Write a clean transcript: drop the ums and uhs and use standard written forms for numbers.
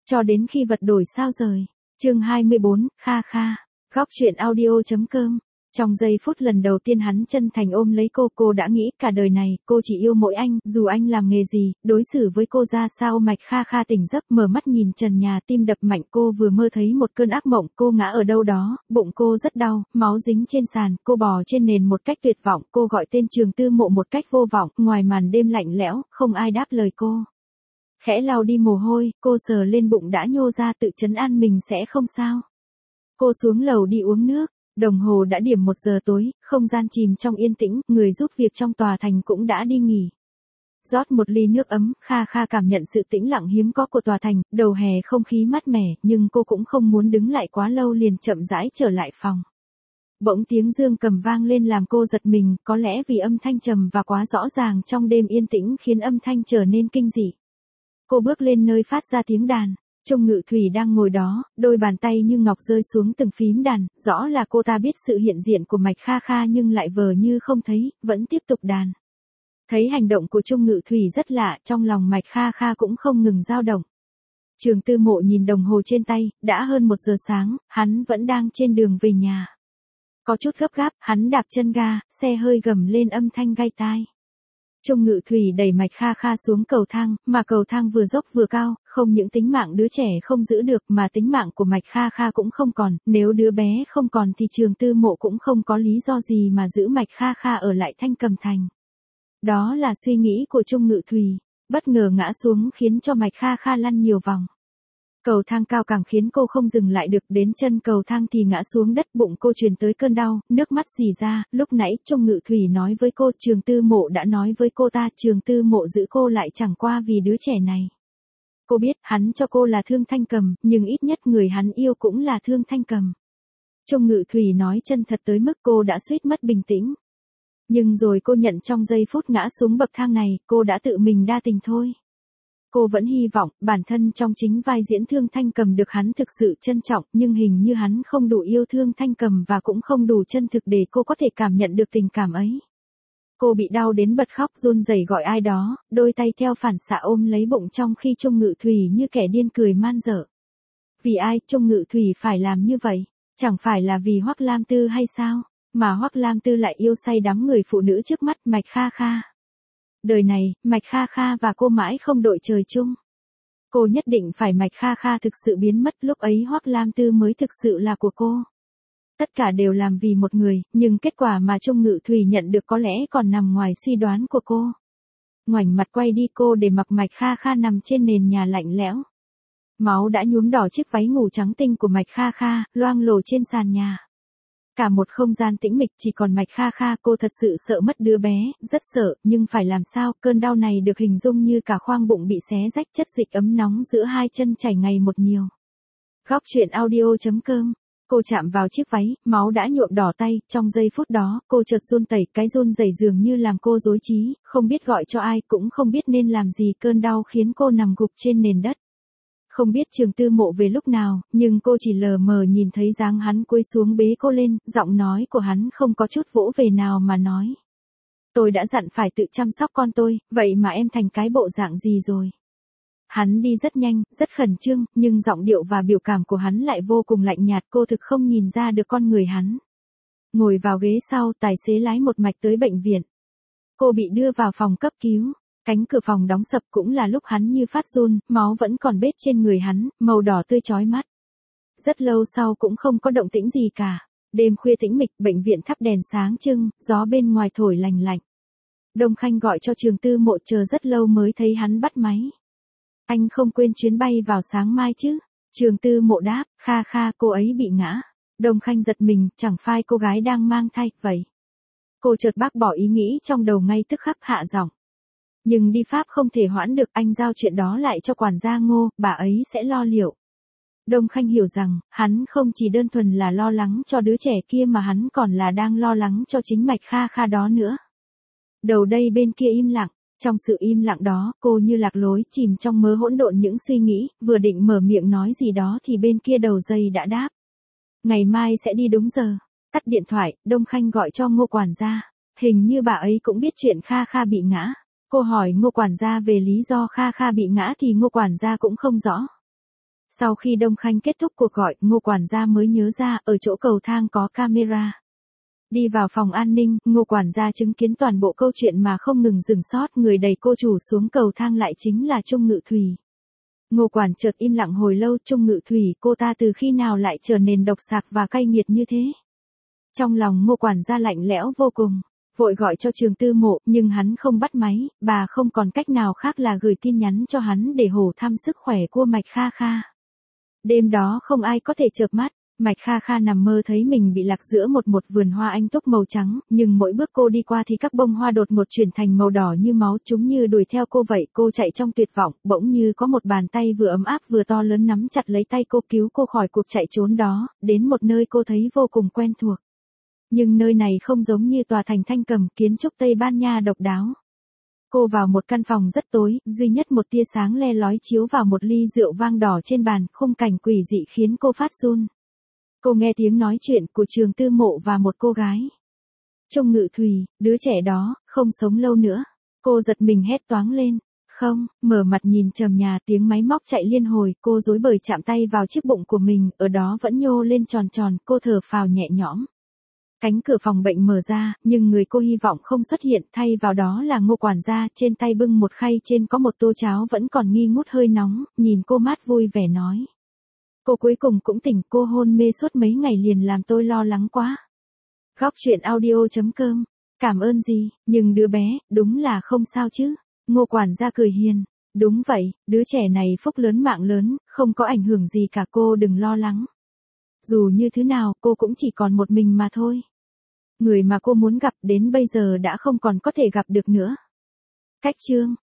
Cho đến khi vật đổi sao rời. Chương 24, Kha Kha. Góc truyện audio.com. Trong giây phút lần đầu tiên hắn chân thành ôm lấy cô đã nghĩ cả đời này, cô chỉ yêu mỗi anh, dù anh làm nghề gì, đối xử với cô ra sao. Mạch Kha Kha tỉnh giấc, mở mắt nhìn trần nhà, tim đập mạnh. Cô vừa mơ thấy một cơn ác mộng, cô ngã ở đâu đó, bụng cô rất đau, máu dính trên sàn, cô bò trên nền một cách tuyệt vọng, cô gọi tên Trường Tư Mộ một cách vô vọng, ngoài màn đêm lạnh lẽo, không ai đáp lời cô. Khẽ lau đi mồ hôi, cô sờ lên bụng đã nhô ra, tự trấn an mình sẽ không sao. Cô xuống lầu đi uống nước. Đồng hồ đã điểm 1 giờ tối, không gian chìm trong yên tĩnh, người giúp việc trong tòa thành cũng đã đi nghỉ. Rót một ly nước ấm, Kha Kha cảm nhận sự tĩnh lặng hiếm có của tòa thành, đầu hè không khí mát mẻ, nhưng cô cũng không muốn đứng lại quá lâu, liền chậm rãi trở lại phòng. Bỗng tiếng dương cầm vang lên làm cô giật mình, có lẽ vì âm thanh trầm và quá rõ ràng trong đêm yên tĩnh khiến âm thanh trở nên kinh dị. Cô bước lên nơi phát ra tiếng đàn. Trung Ngự Thủy đang ngồi đó, đôi bàn tay như ngọc rơi xuống từng phím đàn, rõ là cô ta biết sự hiện diện của Mạch Kha Kha nhưng lại vờ như không thấy, vẫn tiếp tục đàn. Thấy hành động của Trung Ngự Thủy rất lạ, trong lòng Mạch Kha Kha cũng không ngừng dao động. Trường Tư Mộ nhìn đồng hồ trên tay, đã hơn 1 giờ sáng, hắn vẫn đang trên đường về nhà. Có chút gấp gáp, hắn đạp chân ga, xe hơi gầm lên âm thanh gai tai. Trung Ngự Thủy đẩy Mạch Kha Kha xuống cầu thang, mà cầu thang vừa dốc vừa cao, không những tính mạng đứa trẻ không giữ được mà tính mạng của Mạch Kha Kha cũng không còn, nếu đứa bé không còn thì Trường Tư Mộ cũng không có lý do gì mà giữ Mạch Kha Kha ở lại Thanh Cầm Thành. Đó là suy nghĩ của Trung Ngự Thủy, bất ngờ ngã xuống khiến cho Mạch Kha Kha lăn nhiều vòng. Cầu thang cao càng khiến cô không dừng lại được, đến chân cầu thang thì ngã xuống đất, bụng cô truyền tới cơn đau, nước mắt rỉ ra. Lúc nãy Trung Ngự Thủy nói với cô, Trường Tư Mộ đã nói với cô ta, Trường Tư Mộ giữ cô lại chẳng qua vì đứa trẻ này. Cô biết hắn cho cô là Thương Thanh Cầm, nhưng ít nhất người hắn yêu cũng là Thương Thanh Cầm. Trung Ngự Thủy nói chân thật tới mức cô đã suýt mất bình tĩnh. Nhưng rồi cô nhận trong giây phút ngã xuống bậc thang này, cô đã tự mình đa tình thôi. Cô vẫn hy vọng bản thân trong chính vai diễn Thương Thanh Cầm được hắn thực sự trân trọng, nhưng hình như hắn không đủ yêu Thương Thanh Cầm và cũng không đủ chân thực để cô có thể cảm nhận được tình cảm ấy. Cô bị đau đến bật khóc, run rẩy gọi ai đó, đôi tay theo phản xạ ôm lấy bụng trong khi Trung Ngự Thủy như kẻ điên cười man dợ. Vì ai Trung Ngự Thủy phải làm như vậy? Chẳng phải là vì Hoắc Lam Tư hay sao? Mà Hoắc Lam Tư lại yêu say đắm người phụ nữ trước mắt, Mạch Kha Kha. Đời này, Mạch Kha Kha và cô mãi không đội trời chung. Cô nhất định phải Mạch Kha Kha thực sự biến mất, lúc ấy Hoắc Lam Tư mới thực sự là của cô. Tất cả đều làm vì một người, nhưng kết quả mà Trung Ngự Thủy nhận được có lẽ còn nằm ngoài suy đoán của cô. Ngoảnh mặt quay đi, cô để mặc Mạch Kha Kha nằm trên nền nhà lạnh lẽo. Máu đã nhuốm đỏ chiếc váy ngủ trắng tinh của Mạch Kha Kha, loang lổ trên sàn nhà. Cả một không gian tĩnh mịch chỉ còn Mạch Kha Kha. Cô thật sự sợ mất đứa bé, rất sợ, nhưng phải làm sao? Cơn đau này được hình dung như cả khoang bụng bị xé rách, chất dịch ấm nóng giữa hai chân chảy ngày một nhiều. Góc truyện audio.com. Cô chạm vào chiếc váy, máu đã nhuộm đỏ tay, trong giây phút đó, cô chợt run rẩy, cái run rẩy dường như làm cô rối trí, không biết gọi cho ai, cũng không biết nên làm gì, cơn đau khiến cô nằm gục trên nền đất. Không biết Trường Tư Mộ về lúc nào, nhưng cô chỉ lờ mờ nhìn thấy dáng hắn cúi xuống bế cô lên, giọng nói của hắn không có chút vỗ về nào mà nói. Tôi đã dặn phải tự chăm sóc con tôi, vậy mà em thành cái bộ dạng gì rồi? Hắn đi rất nhanh, rất khẩn trương, nhưng giọng điệu và biểu cảm của hắn lại vô cùng lạnh nhạt, cô thực không nhìn ra được con người hắn. Ngồi vào ghế sau, tài xế lái một mạch tới bệnh viện. Cô bị đưa vào phòng cấp cứu. Cánh cửa phòng đóng sập, cũng là lúc hắn như phát run, máu vẫn còn bết trên người hắn, màu đỏ tươi chói mắt. Rất lâu sau cũng không có động tĩnh gì cả. Đêm khuya tĩnh mịch, bệnh viện thắp đèn sáng trưng, gió bên ngoài thổi lành lạnh. Đông Khanh gọi cho Trường Tư Mộ, chờ rất lâu mới thấy hắn bắt máy. Anh không quên chuyến bay vào sáng mai chứ? Trường Tư Mộ đáp, Kha Kha, cô ấy bị ngã. Đông Khanh giật mình, chẳng phải cô gái đang mang thai, vậy. Cô chợt bác bỏ ý nghĩ trong đầu ngay tức khắc, hạ giọng. Nhưng đi Pháp không thể hoãn được, anh giao chuyện đó lại cho quản gia Ngô, bà ấy sẽ lo liệu. Đông Khanh hiểu rằng, hắn không chỉ đơn thuần là lo lắng cho đứa trẻ kia mà hắn còn là đang lo lắng cho chính Mạch Kha Kha đó nữa. Đầu đây bên kia im lặng, trong sự im lặng đó, cô như lạc lối chìm trong mớ hỗn độn những suy nghĩ, vừa định mở miệng nói gì đó thì bên kia đầu dây đã đáp. Ngày mai sẽ đi đúng giờ. Tắt điện thoại, Đông Khanh gọi cho Ngô quản gia. Hình như bà ấy cũng biết chuyện Kha Kha bị ngã. Cô hỏi Ngô quản gia về lý do Kha Kha bị ngã thì Ngô quản gia cũng không rõ. Sau khi Đông Khanh kết thúc cuộc gọi, Ngô quản gia mới nhớ ra ở chỗ cầu thang có camera. Đi vào phòng an ninh, Ngô quản gia chứng kiến toàn bộ câu chuyện mà không ngừng dừng sót, người đẩy cô chủ xuống cầu thang lại chính là Trung Ngự Thủy. Ngô quản chợt im lặng hồi lâu, Trung Ngự Thủy, cô ta từ khi nào lại trở nên độc sạc và cay nghiệt như thế? Trong lòng Ngô quản gia lạnh lẽo vô cùng, vội gọi cho Trường Tư Mộ, nhưng hắn không bắt máy, bà không còn cách nào khác là gửi tin nhắn cho hắn để hỏi thăm sức khỏe của Mạch Kha Kha. Đêm đó không ai có thể chợp mắt, Mạch Kha Kha nằm mơ thấy mình bị lạc giữa một vườn hoa anh túc màu trắng, nhưng mỗi bước cô đi qua thì các bông hoa đột ngột chuyển thành màu đỏ như máu, chúng như đuổi theo cô vậy. Cô chạy trong tuyệt vọng, bỗng như có một bàn tay vừa ấm áp vừa to lớn nắm chặt lấy tay cô, cứu cô khỏi cuộc chạy trốn đó, đến một nơi cô thấy vô cùng quen thuộc. Nhưng nơi này không giống như tòa thành Thanh Cầm, kiến trúc Tây Ban Nha độc đáo. Cô vào một căn phòng rất tối, duy nhất một tia sáng le lói chiếu vào một ly rượu vang đỏ trên bàn, khung cảnh quỷ dị khiến cô phát run. Cô nghe tiếng nói chuyện của Trường Tư Mộ và một cô gái. Trung Ngự Thủy, đứa trẻ đó, không sống lâu nữa. Cô giật mình hét toáng lên. Không, mở mặt nhìn trần nhà, tiếng máy móc chạy liên hồi, cô rối bời chạm tay vào chiếc bụng của mình, ở đó vẫn nhô lên tròn tròn, cô thở phào nhẹ nhõm. Cánh cửa phòng bệnh mở ra, nhưng người cô hy vọng không xuất hiện, thay vào đó là Ngô quản gia, trên tay bưng một khay, trên có một tô cháo vẫn còn nghi ngút hơi nóng, nhìn cô mát vui vẻ nói. Cô cuối cùng cũng tỉnh, cô hôn mê suốt mấy ngày liền làm tôi lo lắng quá. Góc truyện audio.com, cảm ơn gì, nhưng đứa bé, đúng là không sao chứ. Ngô quản gia cười hiền, đúng vậy, đứa trẻ này phúc lớn mạng lớn, không có ảnh hưởng gì cả, cô đừng lo lắng. Dù như thế nào, cô cũng chỉ còn một mình mà thôi. Người mà cô muốn gặp đến bây giờ đã không còn có thể gặp được nữa. Cách chương